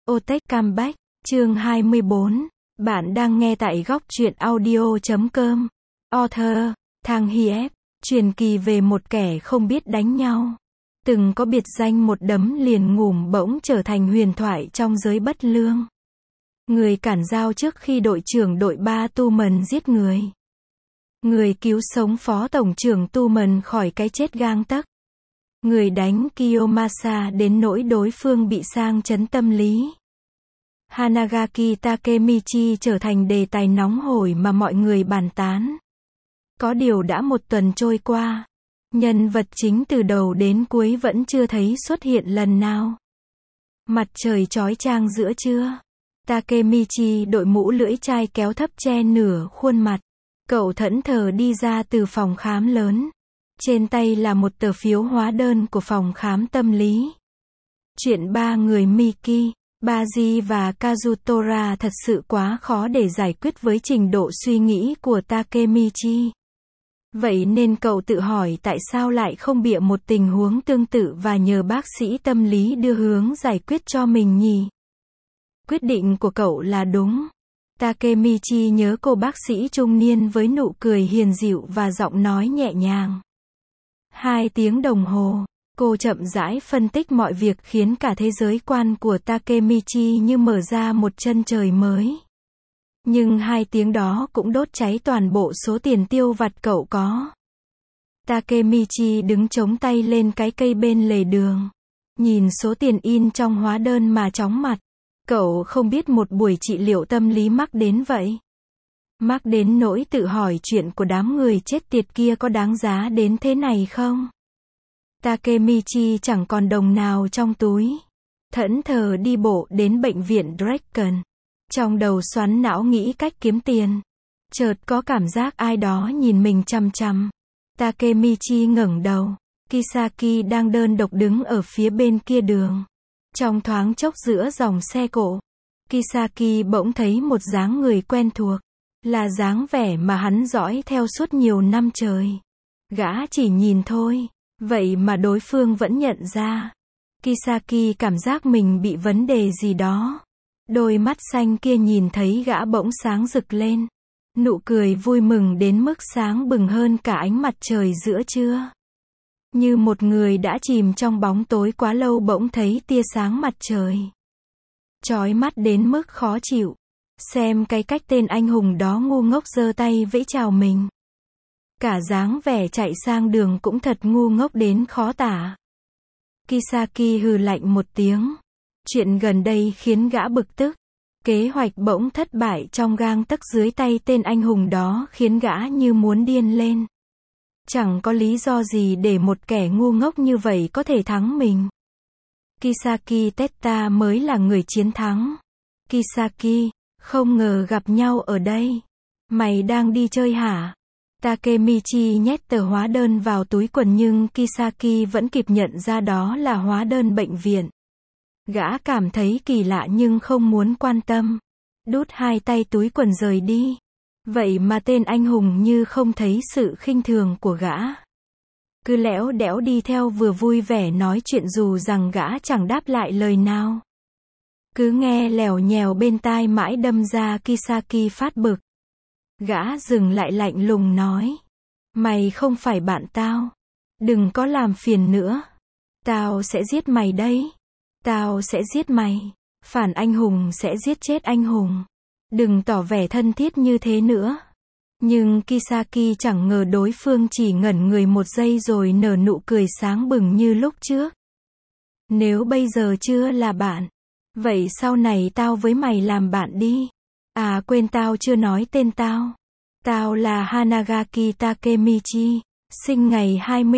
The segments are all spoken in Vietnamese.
Otech Comeback, chương 24. Bạn đang nghe tại góc truyện audio.com. Author, Thang Hiep, truyền kỳ về một kẻ không biết đánh nhau. Từng có biệt danh một đấm liền ngủm bỗng trở thành huyền thoại trong giới bất lương. Người cản giao trước khi đội trưởng đội 3 Tumen giết người. Người cứu sống phó tổng trưởng Tumen khỏi cái chết gang tấc. Người đánh Kiyomasa đến nỗi đối phương bị sang chấn tâm lý. Hanagaki Takemichi trở thành đề tài nóng hổi mà mọi người bàn tán. Có điều đã một tuần trôi qua, nhân vật chính từ đầu đến cuối vẫn chưa thấy xuất hiện lần nào. Mặt trời chói chang giữa trưa, Takemichi đội mũ lưỡi chai kéo thấp che nửa khuôn mặt. Cậu thẫn thờ đi ra từ phòng khám lớn. Trên tay là một tờ phiếu hóa đơn của phòng khám tâm lý. Chuyện ba người Miki, Baji và Kazutora thật sự quá khó để giải quyết với trình độ suy nghĩ của Takemichi. Vậy nên cậu tự hỏi tại sao lại không bịa một tình huống tương tự và nhờ bác sĩ tâm lý đưa hướng giải quyết cho mình nhỉ? Quyết định của cậu là đúng. Takemichi nhớ cô bác sĩ trung niên với nụ cười hiền dịu và giọng nói nhẹ nhàng. 2 tiếng đồng hồ, cô chậm rãi phân tích mọi việc khiến cả thế giới quan của Takemichi như mở ra một chân trời mới. Nhưng 2 tiếng đó cũng đốt cháy toàn bộ số tiền tiêu vặt cậu có. Takemichi đứng chống tay lên cái cây bên lề đường. Nhìn số tiền in trong hóa đơn mà chóng mặt. Cậu không biết một buổi trị liệu tâm lý mắc đến vậy. Mắc đến nỗi tự hỏi chuyện của đám người chết tiệt kia có đáng giá đến thế này không? Takemichi chẳng còn đồng nào trong túi. Thẫn thờ đi bộ đến bệnh viện Draken. Trong đầu xoắn não nghĩ cách kiếm tiền. Chợt có cảm giác ai đó nhìn mình chằm chằm. Takemichi ngẩng đầu. Kisaki đang đơn độc đứng ở phía bên kia đường. Trong thoáng chốc giữa dòng xe cộ, Kisaki bỗng thấy một dáng người quen thuộc. Là dáng vẻ mà hắn dõi theo suốt nhiều năm trời. Gã chỉ nhìn thôi, vậy mà đối phương vẫn nhận ra. Kisaki cảm giác mình bị vấn đề gì đó. Đôi mắt xanh kia nhìn thấy gã bỗng sáng rực lên. Nụ cười vui mừng đến mức sáng bừng hơn cả ánh mặt trời giữa trưa. Như một người đã chìm trong bóng tối quá lâu bỗng thấy tia sáng mặt trời. Chói mắt đến mức khó chịu. Xem cái cách tên anh hùng đó ngu ngốc giơ tay vẫy chào mình. Cả dáng vẻ chạy sang đường cũng thật ngu ngốc đến khó tả. Kisaki hừ lạnh một tiếng. Chuyện gần đây khiến gã bực tức. Kế hoạch bỗng thất bại trong gang tấc dưới tay tên anh hùng đó khiến gã như muốn điên lên. Chẳng có lý do gì để một kẻ ngu ngốc như vậy có thể thắng mình. Kisaki Teta mới là người chiến thắng. Kisaki, không ngờ gặp nhau ở đây. Mày đang đi chơi hả? Takemichi nhét tờ hóa đơn vào túi quần nhưng Kisaki vẫn kịp nhận ra đó là hóa đơn bệnh viện. Gã cảm thấy kỳ lạ nhưng không muốn quan tâm. Đút 2 tay túi quần rời đi. Vậy mà tên anh hùng như không thấy sự khinh thường của gã. Cứ lẽo đẽo đi theo vừa vui vẻ nói chuyện dù rằng gã chẳng đáp lại lời nào. Cứ nghe lèo nhèo bên tai mãi đâm ra Kisaki phát bực. Gã dừng lại lạnh lùng nói. Mày không phải bạn tao. Đừng có làm phiền nữa. Tao sẽ giết mày đấy. Tao sẽ giết mày. Phản anh hùng sẽ giết chết anh hùng. Đừng tỏ vẻ thân thiết như thế nữa. Nhưng Kisaki chẳng ngờ đối phương chỉ ngẩn người một giây rồi nở nụ cười sáng bừng như lúc trước. Nếu bây giờ chưa là bạn, vậy sau này tao với mày làm bạn đi. À quên tao chưa nói tên tao. Tao là Hanagaki Takemichi, sinh ngày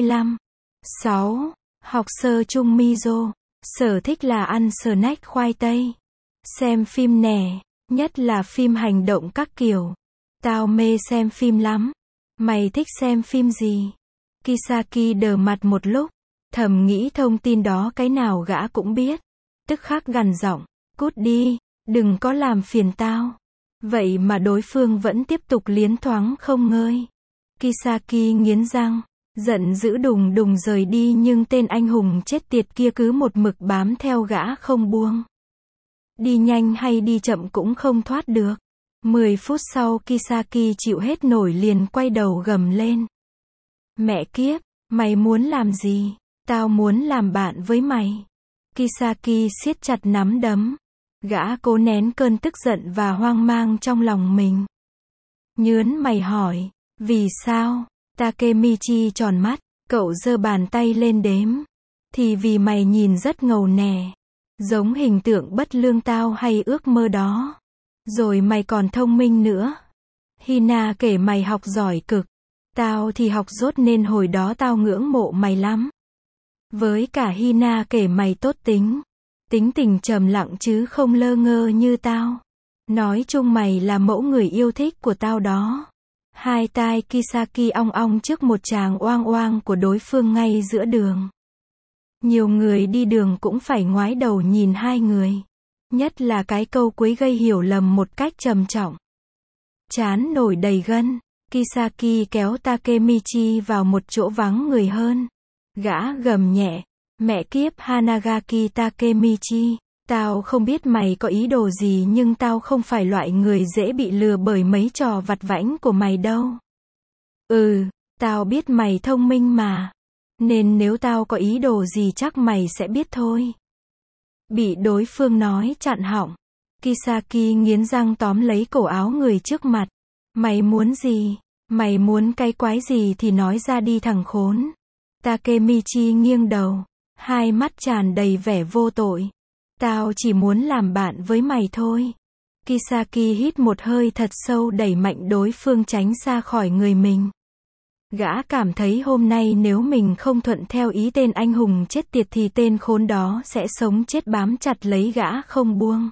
25/6, học sơ trung Mizo, sở thích là ăn snack khoai tây. Xem phim nè, nhất là phim hành động các kiểu. Tao mê xem phim lắm. Mày thích xem phim gì? Kisaki đờ mặt một lúc, thầm nghĩ thông tin đó cái nào gã cũng biết. Tức khắc gằn giọng, cút đi, đừng có làm phiền tao. Vậy mà đối phương vẫn tiếp tục liến thoáng không ngơi. Kisaki nghiến răng, giận dữ đùng đùng rời đi nhưng tên anh hùng chết tiệt kia cứ một mực bám theo gã không buông. Đi nhanh hay đi chậm cũng không thoát được. 10 phút sau Kisaki chịu hết nổi liền quay đầu gầm lên. Mẹ kiếp, mày muốn làm gì? Tao muốn làm bạn với mày. Kisaki siết chặt nắm đấm. Gã cố nén cơn tức giận và hoang mang trong lòng mình. Nhớn mày hỏi, vì sao? Takemichi tròn mắt, cậu giơ bàn tay lên đếm. Thì vì mày nhìn rất ngầu nè. Giống hình tượng bất lương tao hay ước mơ đó. Rồi mày còn thông minh nữa. Hina kể mày học giỏi cực. Tao thì học dốt nên hồi đó tao ngưỡng mộ mày lắm. Với cả Hina kể mày tốt tính. Tính tình trầm lặng chứ không lơ ngơ như tao. Nói chung mày là mẫu người yêu thích của tao đó. Hai tai Kisaki ong ong trước một tràng oang oang của đối phương ngay giữa đường. Nhiều người đi đường cũng phải ngoái đầu nhìn hai người. Nhất là cái câu cuối gây hiểu lầm một cách trầm trọng. Trán nổi đầy gân, Kisaki kéo Takemichi vào một chỗ vắng người hơn. Gã gầm nhẹ, mẹ kiếp Hanagaki Takemichi, tao không biết mày có ý đồ gì nhưng tao không phải loại người dễ bị lừa bởi mấy trò vặt vãnh của mày đâu. Tao biết mày thông minh mà. Nên nếu tao có ý đồ gì chắc mày sẽ biết thôi. Bị đối phương nói chặn họng. Kisaki nghiến răng tóm lấy cổ áo người trước mặt. Mày muốn gì? Mày muốn cái quái gì thì nói ra đi thằng khốn. Takemichi nghiêng đầu. Hai mắt tràn đầy vẻ vô tội. Tao chỉ muốn làm bạn với mày thôi. Kisaki hít một hơi thật sâu đẩy mạnh đối phương tránh xa khỏi người mình. Gã cảm thấy hôm nay nếu mình không thuận theo ý tên anh hùng chết tiệt thì tên khốn đó sẽ sống chết bám chặt lấy gã không buông.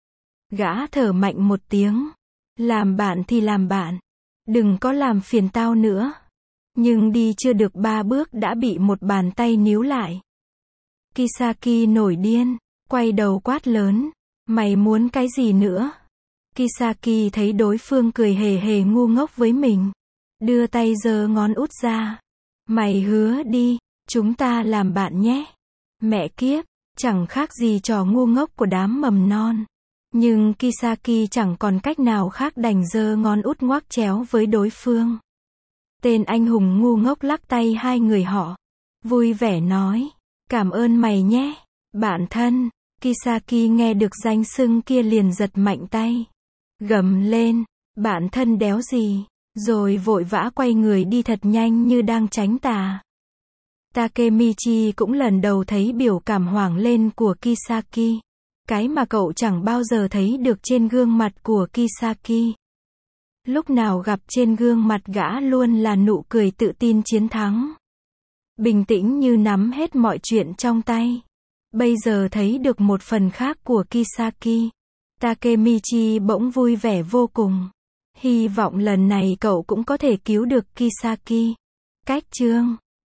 Gã thở mạnh một tiếng. Làm bạn thì làm bạn. Đừng có làm phiền tao nữa. Nhưng đi chưa được 3 bước đã bị một bàn tay níu lại. Kisaki nổi điên, quay đầu quát lớn. Mày muốn cái gì nữa? Kisaki thấy đối phương cười hề hề ngu ngốc với mình. Đưa tay giơ ngón út ra. Mày hứa đi, chúng ta làm bạn nhé. Mẹ kiếp, chẳng khác gì trò ngu ngốc của đám mầm non. Nhưng Kisaki chẳng còn cách nào khác đành giơ ngón út ngoắc chéo với đối phương. Tên anh hùng ngu ngốc lắc tay hai người họ. Vui vẻ nói, cảm ơn mày nhé, bạn thân. Kisaki nghe được danh xưng kia liền giật mạnh tay. Gầm lên, bạn thân đéo gì. Rồi vội vã quay người đi thật nhanh như đang tránh tà. Takemichi cũng lần đầu thấy biểu cảm hoảng lên của Kisaki. Cái mà cậu chẳng bao giờ thấy được trên gương mặt của Kisaki. Lúc nào gặp trên gương mặt gã luôn là nụ cười tự tin chiến thắng. Bình tĩnh như nắm hết mọi chuyện trong tay. Bây giờ thấy được một phần khác của Kisaki. Takemichi bỗng vui vẻ vô cùng. Hy vọng lần này cậu cũng có thể cứu được Kisaki. Cách chương